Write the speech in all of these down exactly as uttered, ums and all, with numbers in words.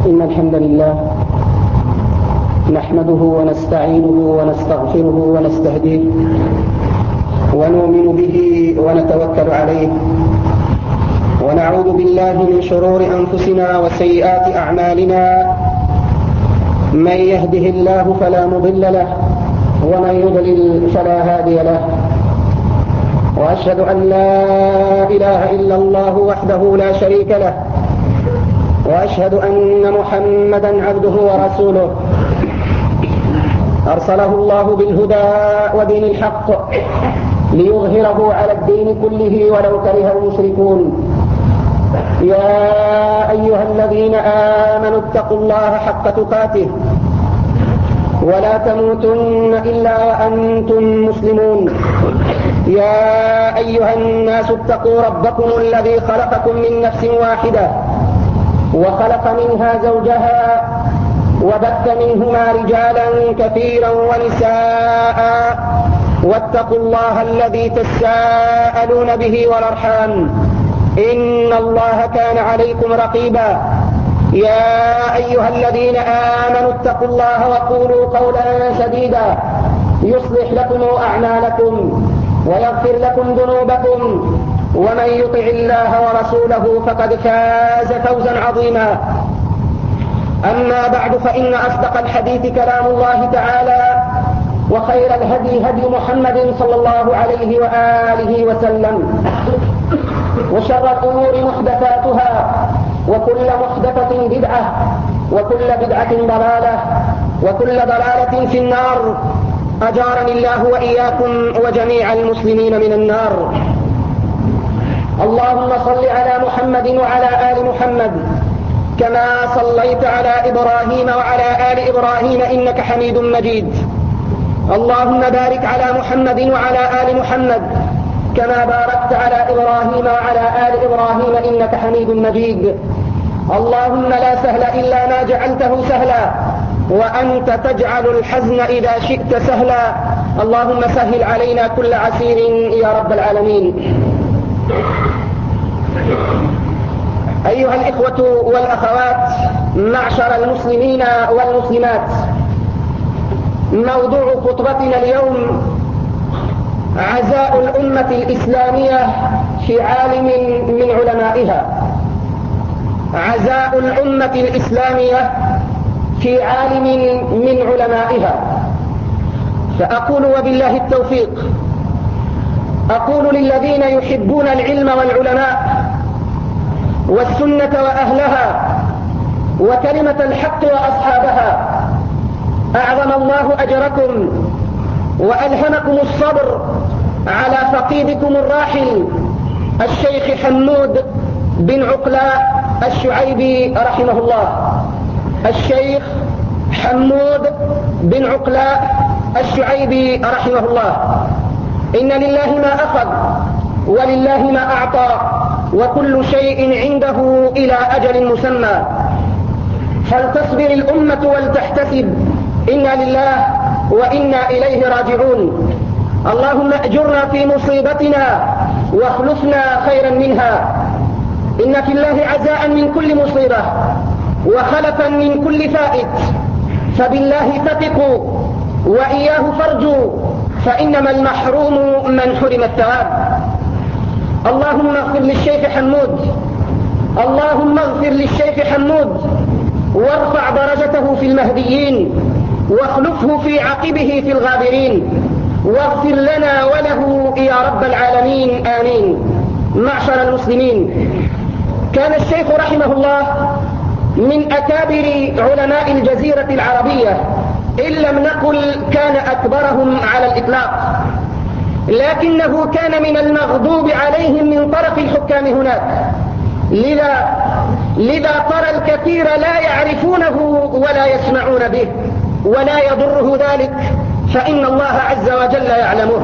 إن الحمد لله نحمده ونستعينه ونستغفره ونستهديه ونؤمن به ونتوكل عليه ونعوذ بالله من شرور أنفسنا وسيئات أعمالنا. من يهده الله فلا مضل له ومن يضلل فلا هادي له، وأشهد أن لا إله إلا الله وحده لا شريك له، وأشهد أن محمدا عبده ورسوله أرسله الله بالهدى ودين الحق ليظهره على الدين كله ولو كره المشركون. يا أيها الذين آمنوا اتقوا الله حق تقاته ولا تموتن إلا وأنتم مسلمون. يا أيها الناس اتقوا ربكم الذي خلقكم من نفس واحدة وخلق منها زوجها وبث منهما رجالا كثيرا ونساء، واتقوا الله الذي تساءلون به والأرحام إن الله كان عليكم رقيبا. يا أيها الذين آمنوا اتقوا الله وقولوا قولا سديدا يصلح لكم أعمالكم ويغفر لكم ذنوبكم، ومن يطع الله ورسوله فقد فاز فوزا عظيما. أما بعد، فإن أصدق الحديث كلام الله تعالى، وخير الهدي هدي محمد صلى الله عليه وآله وسلم، وشر الأمور محدثاتها، وكل محدثة بدعة، وكل بدعة ضلالة، وكل ضلالة في النار. أجارني الله وإياكم وجميع المسلمين من النار. اللهم صل على محمد وعلى آل محمد كما صليت على إبراهيم وعلى آل إبراهيم إنك حميد مجيد. اللهم بارك على محمد وعلى آل محمد كما باركت على إبراهيم وعلى آل إبراهيم إنك حميد مجيد. اللهم لا سهل إلا ما جعلته سهلا، وأنت تجعل الحزن إذا شئت سهلا. اللهم سهل علينا كل عسير يا رب العالمين. أيها الإخوة والأخوات، معشر المسلمين والمسلمات، موضوع خطبتنا اليوم عزاء الأمة الإسلامية في عالم من علمائها. عزاء الأمة الإسلامية في عالم من علمائها. فأقول وبالله التوفيق، أقول للذين يحبون العلم والعلماء والسنة وأهلها وكلمة الحق وأصحابها: أعظم الله أجركم وألهمكم الصبر على فقيدكم الراحل الشيخ حمود بن عقلاء الشعيبي رحمه الله. الشيخ حمود بن عقلاء الشعيبي رحمه الله. إن لله ما أخذ ولله ما أعطى، وكل شيء عنده إلى أجل مسمى. فلتصبر الأمة ولتحتسب، إنا لله وإنا إليه راجعون. اللهم أجرنا في مصيبتنا واخلفنا خيرا منها. إن في الله عزاء من كل مصيبة وخلفا من كل فائت، فبالله ثقوا وإياه فارجوا، فإنما المحروم من حرم الثواب. اللهم اغفر للشيخ حمود، اللهم اغفر للشيخ حمود وارفع درجته في المهديين، واخلفه في عقبه في الغابرين، واغفر لنا وله يا رب العالمين، آمين. معشر المسلمين، كان الشيخ رحمه الله من أكابر علماء الجزيرة العربية، إن لم نقل كان أكبرهم على الإطلاق، لكنه كان من المغضوب عليهم من طرف الحكام هناك. لذا, لذا ترى الكثير لا يعرفونه ولا يسمعون به، ولا يضره ذلك، فإن الله عز وجل يعلمه.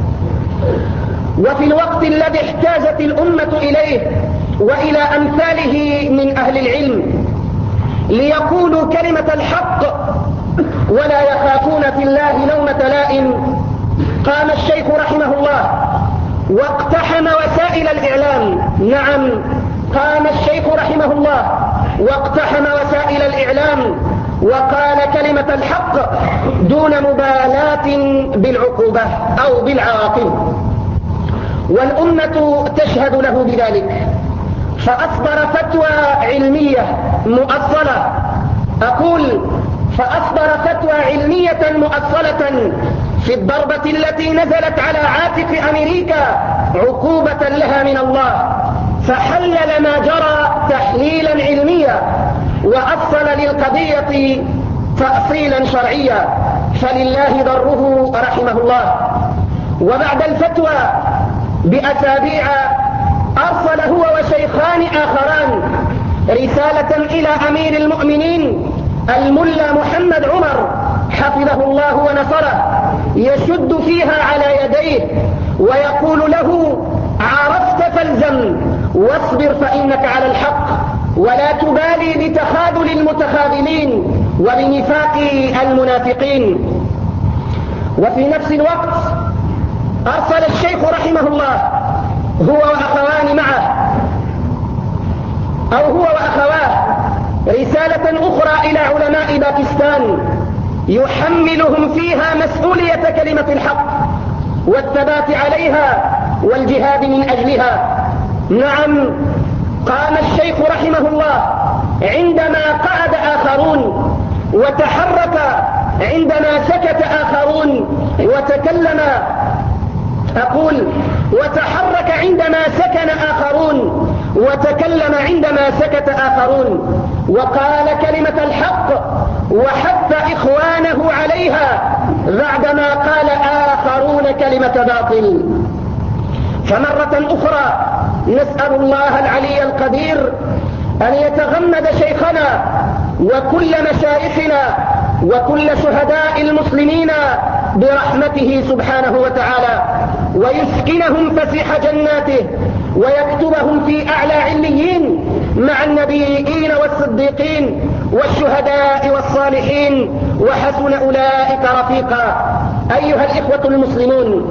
وفي الوقت الذي احتاجت الأمة إليه وإلى أمثاله من أهل العلم ليقولوا كلمة الحق ولا يخافون في الله لومة لائم، قام الشيخ رحمه الله واقتحم وسائل الإعلام. نعم، قام الشيخ رحمه الله واقتحم وسائل الإعلام وقال كلمة الحق دون مبالاة بالعقوبة أو بالعواقب، والأمة تشهد له بذلك، فأصدر فتوى علمية مؤصلة. أقول فأصدر فتوى علمية مؤصلة في الضربة التي نزلت على عاتق أمريكا عقوبة لها من الله، فحلل ما جرى تحليلا علميا وأصل للقضية تأصيلا شرعيا، فلله ضره رحمه الله. وبعد الفتوى بأسابيع أرسل هو وشيخان آخران رسالة إلى أمير المؤمنين الملا محمد عمر حفظه الله ونصره، يشد فيها على يديه ويقول له: عرفت فالزم واصبر فإنك على الحق، ولا تبالي بتخاذل المتخاذلين وبنفاق المنافقين. وفي نفس الوقت أرسل الشيخ رحمه الله هو وأخوان معه أو هو وأخواه رسالة أخرى إلى علماء باكستان يحملهم فيها مسؤولية كلمة الحق والثبات عليها والجهاد من أجلها. نعم، قام الشيخ رحمه الله عندما قعد آخرون، وتحرك عندما سكت آخرون وتكلم. أقول وتحرك عندما سكن آخرون وتكلم عندما سكت آخرون، وقال كلمة الحق وحث إخوانه عليها بعدما قال آخرون كلمة باطل. فمرة أخرى نسأل الله العلي القدير أن يتغمد شيخنا وكل مشايخنا وكل شهداء المسلمين برحمته سبحانه وتعالى، ويسكنهم فسيح جناته، ويكتبهم في أعلى عليين مع النبيين والصديقين والشهداء والصالحين، وحسن أولئك رفيقا. أيها الإخوة المسلمون،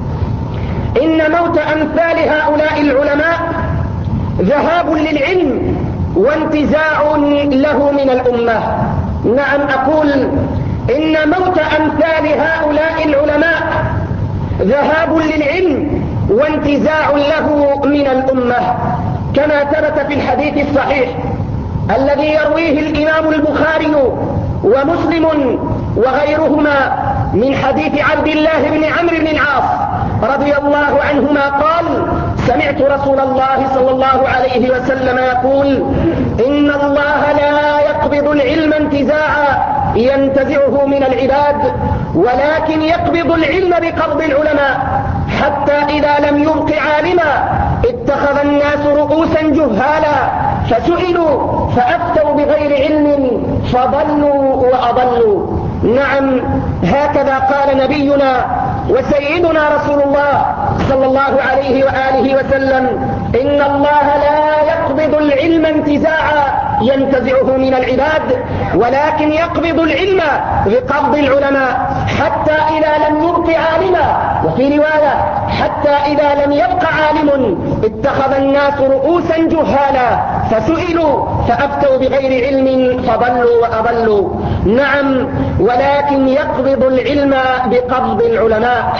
إن موت أمثال هؤلاء العلماء ذهاب للعلم وانتزاع له من الأمة. نعم، أقول إن موت أمثال هؤلاء العلماء ذهاب للعلم وانتزاع له من الأمة، كما ثبت في الحديث الصحيح الذي يرويه الإمام البخاري ومسلم وغيرهما من حديث عبد الله بن عمرو بن العاص رضي الله عنهما قال: سمعت رسول الله صلى الله عليه وسلم يقول: إن الله لا يقبض العلم انتزاعا ينتزعه من العباد، ولكن يقبض العلم بقبض العلماء، حتى إذا لم يبق عالما اتخذ الناس رؤوسا جهالا فسئلوا فأفتوا بغير علم فضلوا وأضلوا. نعم، هكذا قال نبينا وسيدنا رسول الله صلى الله عليه وآله وسلم: إن الله لا يقبض العلم انتزاعا ينتزعه من العباد، ولكن يقبض العلم بقبض العلماء، حتى إذا لم يبق عالما، وفي رواية حتى إذا لم يبق عالم اتخذ الناس رؤوسا جهالا فسئلوا فأفتوا بغير علم فضلوا وأضلوا. نعم، ولكن يقبض العلم بقبض العلماء.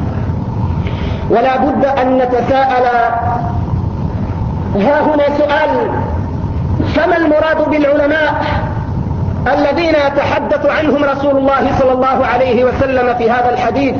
ولا بد أن نتساءل ها هنا سؤال: فما المراد بالعلماء الذين يتحدث عنهم رسول الله صلى الله عليه وسلم في هذا الحديث؟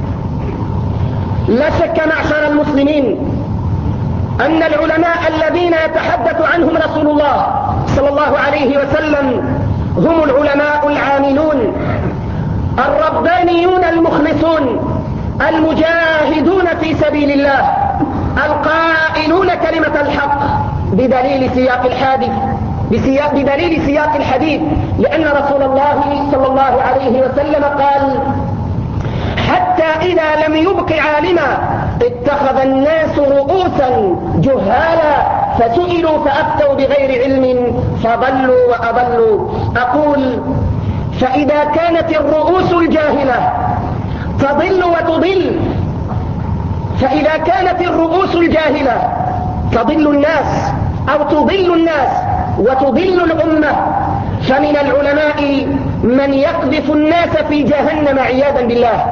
لا شك معشر المسلمين أن العلماء الذين يتحدث عنهم رسول الله صلى الله عليه وسلم هم العلماء العاملون الربانيون المخلصون المجاهدون في سبيل الله القائلون كلمة الحق بدليل سياق الحديث بسياق بدليل سياق الحديث لأن رسول الله صلى الله عليه وسلم قال: حتى إذا لم يبق عالما اتخذ الناس رؤوسا جهالا فسئلوا فأفتوا بغير علم فضلوا وأضلوا. أقول: فإذا كانت الرؤوس الجاهلة تضل وتضل فإذا كانت الرؤوس الجاهلة تضل الناس أو تضل الناس وتضل الأمة، فمن العلماء من يقذف الناس في جهنم عياذا بالله.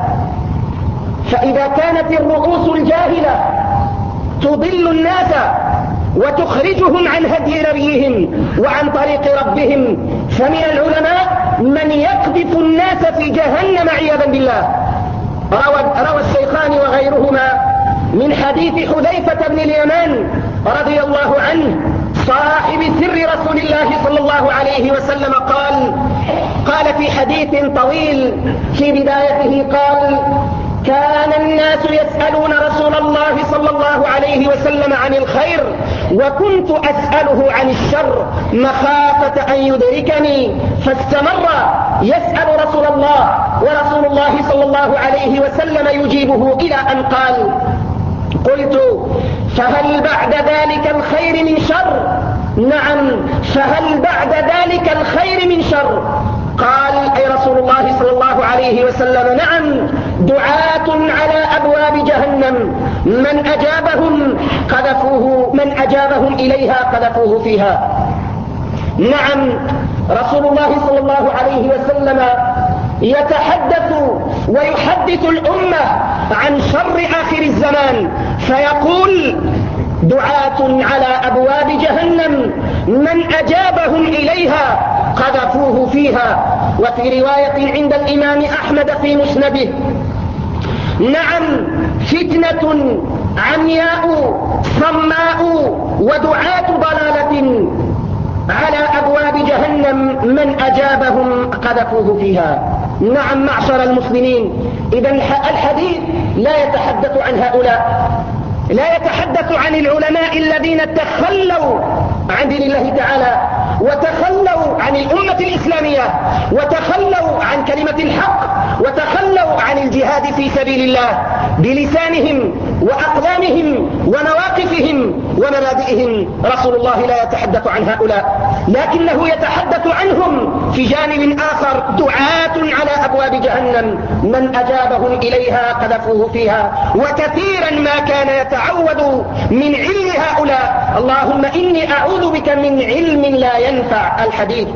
فإذا كانت الرؤوس الجاهلة تضل الناس وتخرجهم عن هدي نبيهم وعن طريق ربهم، فمن العلماء من يقذف الناس في جهنم عياذا بالله. روى, روى الشيخان وغيرهما من حديث حذيفة بن اليمان رضي الله عنه صاحب سر رسول الله صلى الله عليه وسلم قال قال في حديث طويل في بدايته قال: كان الناس يسألون رسول الله صلى الله عليه وسلم عن الخير، وكنت أسأله عن الشر مخافة أن يدركني، فاستمر يسأل رسول الله ورسول الله صلى الله عليه وسلم يجيبه إلى أن قال: قلت: فهل بعد ذلك الخير من شر؟ نعم، فهل بعد ذلك الخير من شر؟ قال أي رسول الله صلى الله عليه وسلم: نعم، دعاة على أبواب جهنم من أجابهم قذفوه من أجابهم إليها قذفوه فيها. نعم، رسول الله صلى الله عليه وسلم يتحدث ويحدث الأمة عن شر آخر الزمان، فيقول: دعاة على أبواب جهنم من أجابهم إليها قذفوه فيها. وفي رواية عند الإمام أحمد في مسنده: نعم، فتنة عمياء صماء ودعاة ضلالة على أبواب جهنم من أجابهم قذفوه فيها. نعم معشر المسلمين، إذا الحديث لا يتحدث عن هؤلاء، لا يتحدث عن العلماء الذين تخلوا عن دين الله تعالى وتخلوا عن الأمة الإسلامية وتخلوا عن كلمة الحق وتخلوا عن الجهاد في سبيل الله بلسانهم وأقلامهم ومواقفهم ومبادئهم. رسول الله لا يتحدث عن هؤلاء، لكنه يتحدث عنهم في جانب آخر: دعاة على أبواب جهنم من أجابهم إليها قذفوه فيها. وكثيرا ما كان يتعوذ من علم هؤلاء: اللهم إني أعوذ بك من علم لا ينفع، الحديث.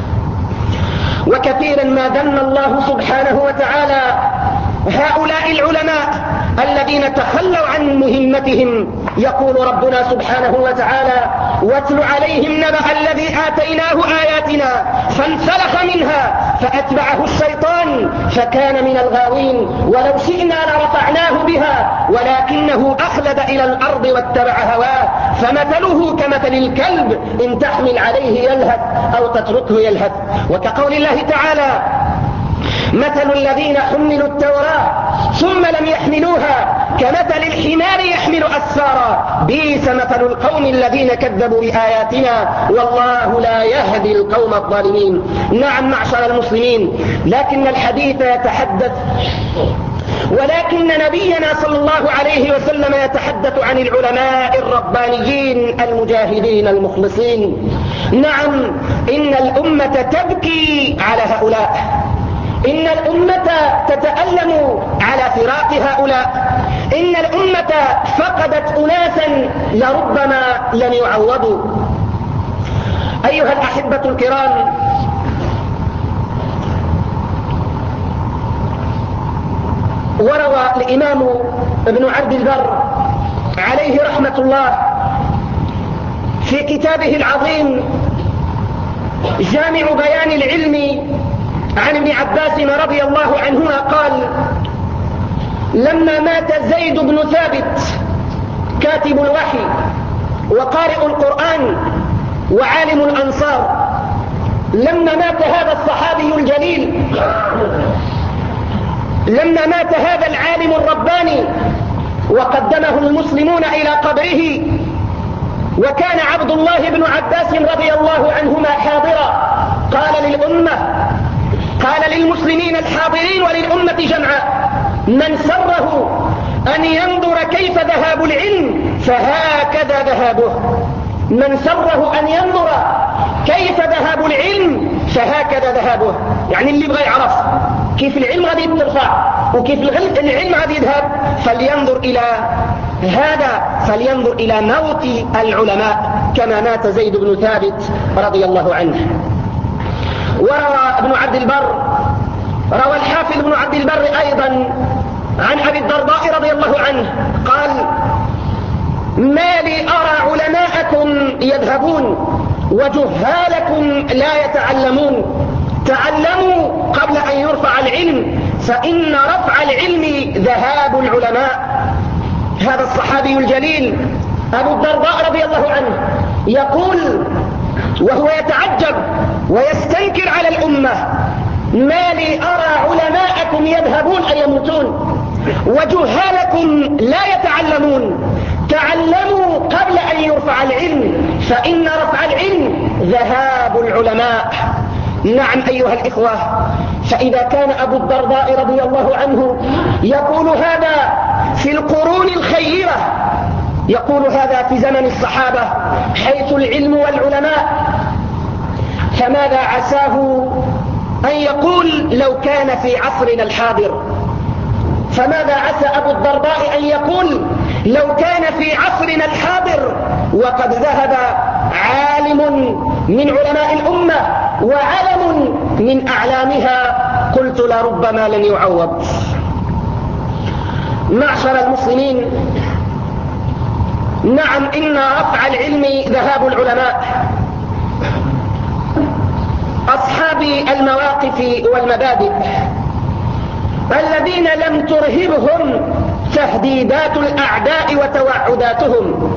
وكثيرا ما ذم الله سبحانه وتعالى هؤلاء العلماء الذين تخلوا عن مهمتهم. يقول ربنا سبحانه وتعالى: واتل عليهم نبأ الذي آتيناه آياتنا فانسلخ منها فأتبعه الشيطان فكان من الغاوين ولو شئنا لرفعناه بها ولكنه أخلد إلى الأرض واتبع هواه فمثله كمثل الكلب إن تحمل عليه يلهث أو تتركه يلهث. وكقول الله تعالى: مثل الذين حملوا التوراة ثم لم يحملوها كمثل الحمار يحمل أسفارا بئس مثل القوم الذين كذبوا بآياتنا والله لا يهدي القوم الظالمين. نعم معشر المسلمين، لكن الحديث يتحدث ولكن نبينا صلى الله عليه وسلم يتحدث عن العلماء الربانيين المجاهدين المخلصين. نعم، إن الأمة تبكي على هؤلاء، إن الأمة تتألم على فراق هؤلاء، إن الأمة فقدت أناسا لربما لم يعوضوا. أيها الأحبة الكرام، وروى الإمام ابن عبد البر عليه رحمة الله في كتابه العظيم جامع بيان العلم عن ابن عباس رضي الله عنهما قال: لما مات زيد بن ثابت كاتب الوحي وقارئ القرآن وعالم الأنصار، لما مات هذا الصحابي الجليل، لما مات هذا العالم الرباني وقدمه المسلمون إلى قبره، وكان عبد الله بن عباس رضي الله عنهما حاضرا، قال للأمة قال للمسلمين الحاضرين وللأمة جمعاء: من سره أن ينظر كيف ذهاب العلم فهكذا ذهابه. من سره أن ينظر كيف ذهاب العلم فهكذا ذهابه، يعني اللي يبغى يعرف كيف العلم غادي يترفع وكيف العلم غادي يذهب فلينظر إلى هذا، فلينظر إلى موت العلماء. كما مات زيد بن ثابت رضي الله عنه. وروى ابن عبد البر روى الحافظ ابن عبد البر أيضا عن أبي الدرداء رضي الله عنه قال: ما لي أرى علماءكم يذهبون وجهالكم لا يتعلمون، تعلموا قبل أن يرفع العلم فإن رفع العلم ذهاب العلماء. هذا الصحابي الجليل أبو الدرداء رضي الله عنه يقول وهو يتعجب ويستنكر على الأمة: ما لي أرى علماءكم يذهبون أي يموتون وجهالكم لا يتعلمون، تعلموا قبل أن يرفع العلم فإن رفع العلم ذهاب العلماء. نعم أيها الإخوة، فإذا كان أبو الدرداء رضي الله عنه يقول هذا في القرون الخيرة، يقول هذا في زمن الصحابة حيث العلم والعلماء، فماذا عساه أن يقول لو كان في عصرنا الحاضر؟ فماذا عسى أبو الدرداء أن يقول لو كان في عصرنا الحاضر وقد ذهب عالم من علماء الأمة وعلم من أعلامها؟ قلت لربما لن يعوض. معشر المسلمين، نعم إن رفع العلم ذهاب العلماء. أصحاب المواقف والمبادئ الذين لم ترهبهم تهديدات الأعداء وتوعداتهم،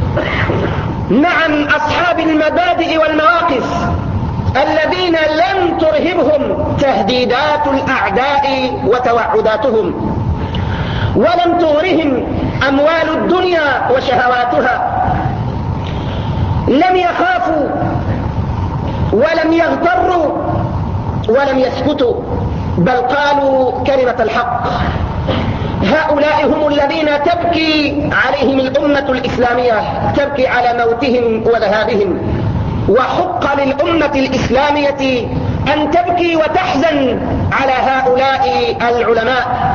نعم أصحاب المبادئ والمواقف الذين لم ترهبهم تهديدات الأعداء وتوعداتهم، ولم تغرهم أموال الدنيا وشهواتها، لم يخافوا ولم يغتروا ولم يسكتوا، بل قالوا كلمة الحق. هؤلاء هم الذين تبكي عليهم الأمة الإسلامية، تبكي على موتهم وذهابهم، وحق للأمة الإسلامية أن تبكي وتحزن على هؤلاء العلماء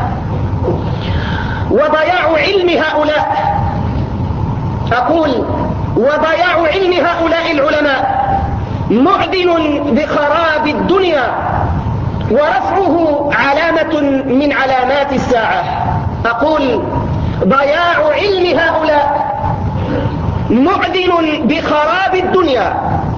وضياع علم هؤلاء. أقول وضياع علم هؤلاء العلماء معدن بخراب الدنيا ورفعه علامة من علامات الساعة. أقول ضياع علم هؤلاء معدن بخراب الدنيا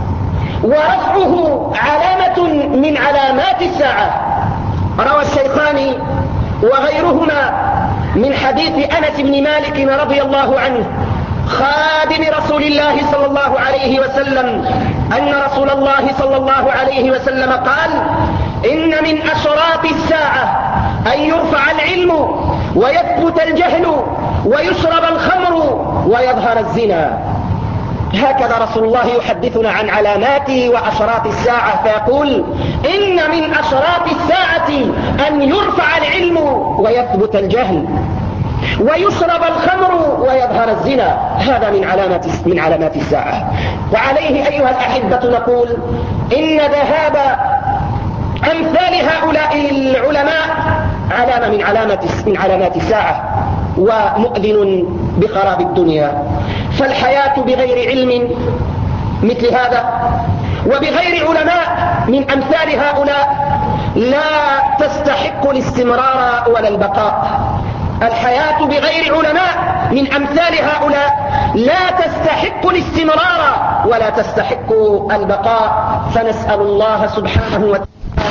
ورفعه علامة من علامات الساعة. روى الشيخان وغيرهما من حديث أنس بن مالك رضي الله عنه خادم رسول الله صلى الله عليه وسلم أن رسول الله صلى الله عليه وسلم قال: إن من أشراط الساعة أن يرفع العلم ويثبت الجهل ويشرب الخمر ويظهر الزنا. هكذا رسول الله يحدثنا عن علامات وأشراط الساعة، فيقول: إن من أشراط الساعة أن يرفع العلم ويثبت الجهل ويشرب الخمر ويظهر الزنا. هذا من علامات من علامات الساعة. وعليه أيها الأحبة نقول إن ذهاب أمثال هؤلاء العلماء علامة من علامات من علامات الساعة ومؤذن بخراب الدنيا. فالحياة بغير علم مثل هذا وبغير علماء من أمثال هؤلاء لا تستحق الاستمرار ولا البقاء. الحياة بغير علماء من أمثال هؤلاء لا تستحق الاستمرار ولا تستحق البقاء. فنسأل الله سبحانه وتعالى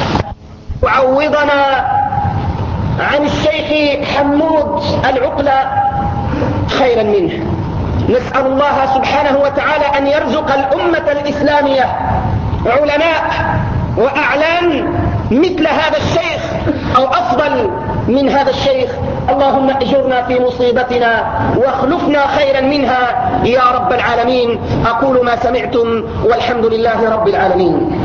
يعوضنا عن الشيخ حمود العقلة خيرا منه. نسأل الله سبحانه وتعالى أن يرزق الأمة الإسلامية علماء وأعلام مثل هذا الشيخ أو أفضل من هذا الشيخ. اللهم اجرنا في مصيبتنا واخلفنا خيرا منها يا رب العالمين. أقول ما سمعتم والحمد لله رب العالمين.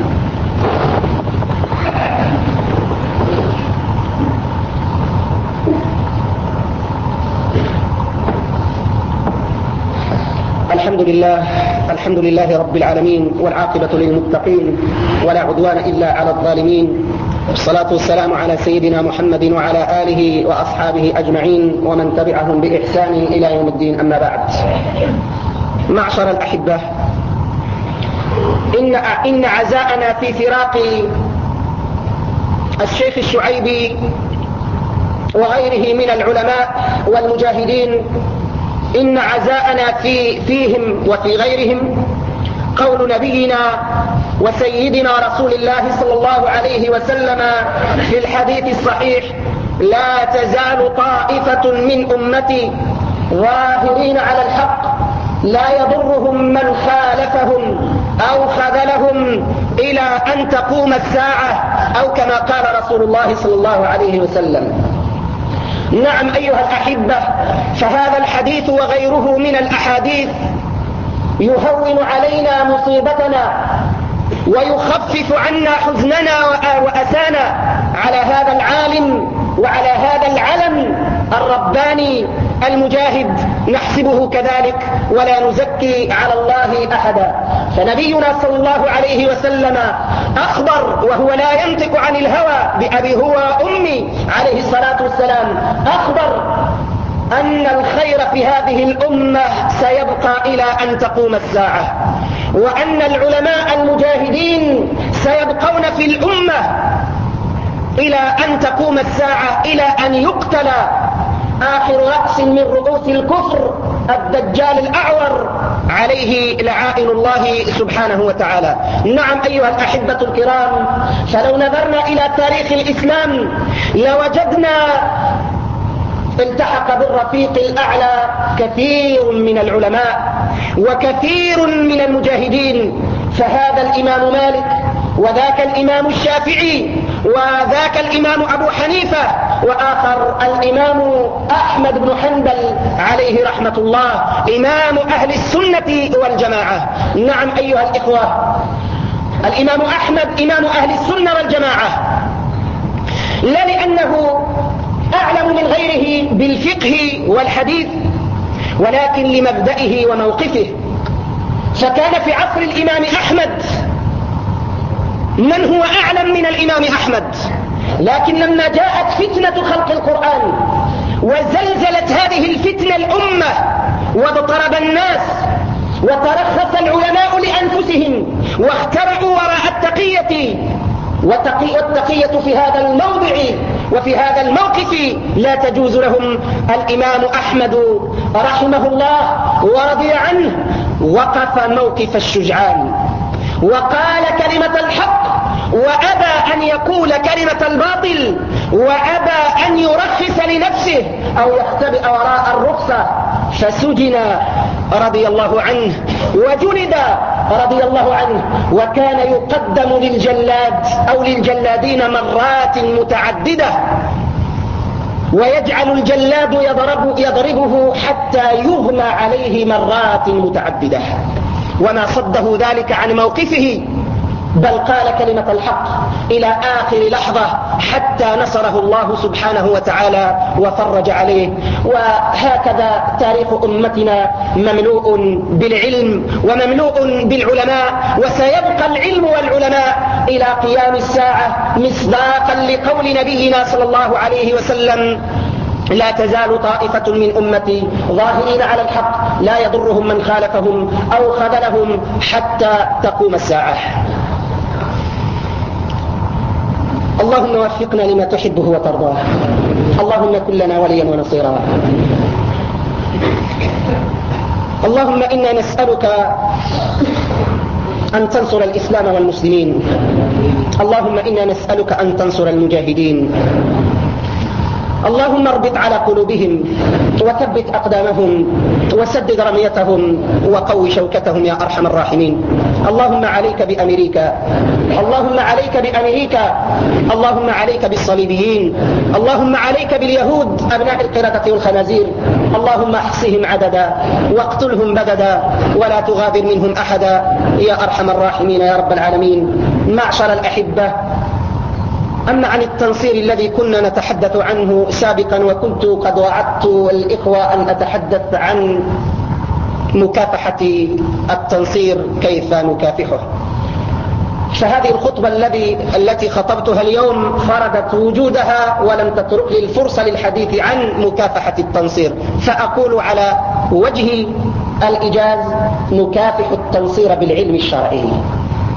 الحمد لله الحمد لله رب العالمين، والعاقبة للمتقين ولا عدوان إلا على الظالمين، والصلاة والسلام على سيدنا محمد وعلى آله وأصحابه أجمعين ومن تبعهم بإحسان إلى يوم الدين. أما بعد، معشر الأحبة، إن, إن عزاءنا في فراق الشيخ الشعيبي وغيره من العلماء والمجاهدين، إن عزاءنا في فيهم وفي غيرهم قول نبينا وسيدنا رسول الله صلى الله عليه وسلم في الحديث الصحيح: لا تزال طائفة من أمتي ظاهرين على الحق لا يضرهم من خالفهم أو خذلهم إلى أن تقوم الساعة، أو كما قال رسول الله صلى الله عليه وسلم. نعم أيها الأحبة، فهذا الحديث وغيره من الأحاديث يهون علينا مصيبتنا ويخفف عنا حزننا وأسانا على هذا العالم وعلى هذا العلم الرباني المجاهد، نحسبه كذلك ولا نزكي على الله أحدا. فنبينا صلى الله عليه وسلم أخبر وهو لا ينطق عن الهوى بأبي هو أمي عليه الصلاة والسلام، أخبر أن الخير في هذه الأمة سيبقى إلى أن تقوم الساعة، وأن العلماء المجاهدين سيبقون في الأمة إلى أن تقوم الساعة، إلى أن يقتل آخر رأس من رؤوس الكفر الدجال الأعور عليه لعائن الله سبحانه وتعالى. نعم أيها الأحبة الكرام، فلو نظرنا إلى تاريخ الإسلام لوجدنا التحق بالرفيق الأعلى كثير من العلماء وكثير من المجاهدين، فهذا الإمام مالك وذاك الإمام الشافعي وذاك الإمام أبو حنيفة وآخر الإمام أحمد بن حنبل عليه رحمة الله، إمام أهل السنة والجماعة. نعم أيها الإخوة، الإمام أحمد إمام أهل السنة والجماعة، لا لأنه أعلم من غيره بالفقه والحديث، ولكن لمبدئه وموقفه. فكان في عصر الإمام أحمد من هو أعلم من الإمام أحمد، لكن لما جاءت فتنة خلق القرآن وزلزلت هذه الفتنة الأمة واضطرب الناس وترخص العلماء لأنفسهم واخترعوا وراء التقية، والتقية في هذا الموضع وفي هذا الموقف لا تجوز لهم، الإمام أحمد رحمه الله ورضي عنه وقف موقف الشجعان وقال كلمة الحق، وأبى أن يقول كلمة الباطل، وأبى أن يرخص لنفسه أو يختبئ وراء الرخصة، فسجن رضي الله عنه وجلد رضي الله عنه، وكان يقدم للجلاد أو للجلادين مرات متعددة، ويجعل الجلاد يضرب يضربه حتى يغمى عليه مرات متعددة، وما صده ذلك عن موقفه، بل قال كلمة الحق إلى آخر لحظة حتى نصره الله سبحانه وتعالى وفرج عليه. وهكذا تاريخ أمتنا مملوء بالعلم ومملوء بالعلماء، وسيبقى العلم والعلماء إلى قيام الساعة مصداقا لقول نبينا صلى الله عليه وسلم: لا تزال طائفة من أمتي ظاهرين على الحق لا يضرهم من خالفهم أو خذلهم حتى تقوم الساعة. اللهم وفقنا لما تحبه وترضاه، اللهم كن لنا وليا ونصيرا. اللهم إنا نسألك أن تنصر الإسلام والمسلمين، اللهم إنا نسألك أن تنصر المجاهدين، اللهم اربط على قلوبهم وثبت أقدامهم وسدد رميتهم وقوي شوكتهم يا أرحم الراحمين. اللهم عليك بأمريكا، اللهم عليك بأمريكا، اللهم عليك بالصليبيين، اللهم عليك باليهود أبناء القردة والخنازير، اللهم احصهم عددا واقتلهم بددا ولا تغادر منهم أحدا يا أرحم الراحمين يا رب العالمين. معشر الأحبة، أما عن التنصير الذي كنا نتحدث عنه سابقا، وكنت قد وعدت الإخوة أن أتحدث عن مكافحة التنصير، كيف نكافحه. فهذه الخطبة الذي التي خطبتها اليوم فردت وجودها ولم تترك لي الفرصة للحديث عن مكافحة التنصير، فأقول على وجه الإيجاز: نكافح التنصير بالعلم الشرعي.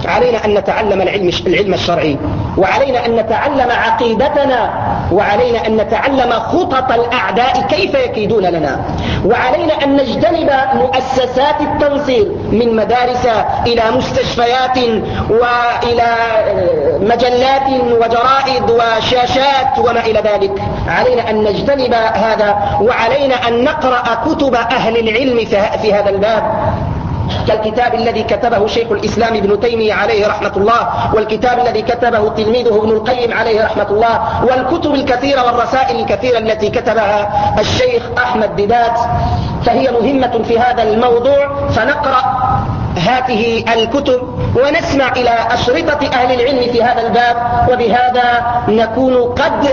علينا أن نتعلم العلم, العلم الشرعي، وعلينا أن نتعلم عقيدتنا، وعلينا أن نتعلم خطط الأعداء كيف يكيدون لنا، وعلينا أن نجتنب مؤسسات التنصير من مدارس إلى مستشفيات وإلى مجلات وجرائد وشاشات وما إلى ذلك. علينا أن نجتنب هذا، وعلينا أن نقرأ كتب أهل العلم في هذا الباب، كالكتاب الذي كتبه شيخ الإسلام ابن تيمية عليه رحمة الله، والكتاب الذي كتبه تلميذه ابن القيم عليه رحمة الله، والكتب الكثيرة والرسائل الكثيرة التي كتبها الشيخ أحمد ديدات، فهي مهمة في هذا الموضوع. فنقرأ هذه الكتب ونسمع إلى أشرطة أهل العلم في هذا الباب، وبهذا نكون قد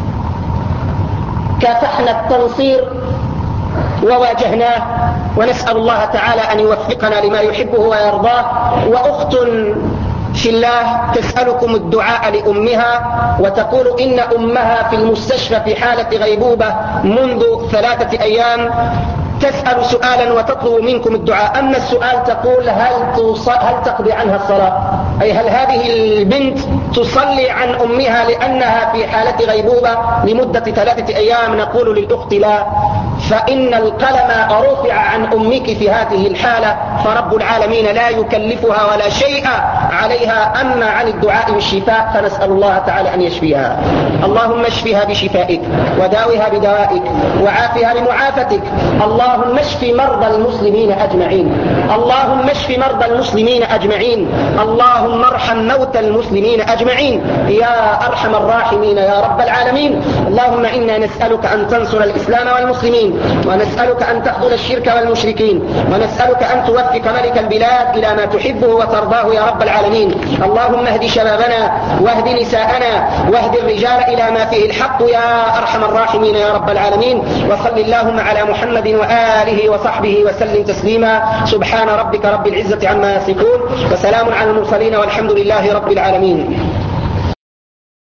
كافحنا التنصير وواجهناه، ونسأل الله تعالى أن يوفقنا لما يحبه ويرضاه. وأخت في الله تسألكم الدعاء لأمها، وتقول إن أمها في المستشفى في حالة غيبوبة منذ ثلاثة أيام، تسأل سؤالا وتطلب منكم الدعاء. أما السؤال تقول هل, هل تقضي عنها الصلاة، أي هل هذه البنت تصلي عن أمها لأنها في حالة غيبوبة لمدة ثلاثة أيام؟ نقول للأخت لا، فإن القلم رفع عن أمك في هذه الحالة، فرب العالمين لا يكلفها ولا شيء عليها. أما عن الدعاء بالشفاء فنسأل الله تعالى أن يشفيها. اللهم اشفها بشفائك، وداوها بدوائك، وعافها بمعافتك. اللهم اشف مرضى المسلمين أجمعين، اللهم اشف مرضى المسلمين أجمعين، اللهم ارحم موتى المسلمين أجمعين يا أرحم الراحمين يا رب العالمين. اللهم إنا نسألك أن تنصر الإسلام والمسلمين، ونسألك أن تخذل الشرك والمشركين، ونسألك أن توفق ملك البلاد إلى ما تحبه وترضاه يا رب العالمين. اللهم اهد شبابنا، واهد نساءنا، واهد الرجال إلى ما فيه الحق يا أرحم الراحمين يا رب العالمين. وصل اللهم على محمد وآله وصحبه وسلم تسليما. سبحان ربك رب العزة عما يصفون، وسلام على المرسلين، والحمد لله رب العالمين.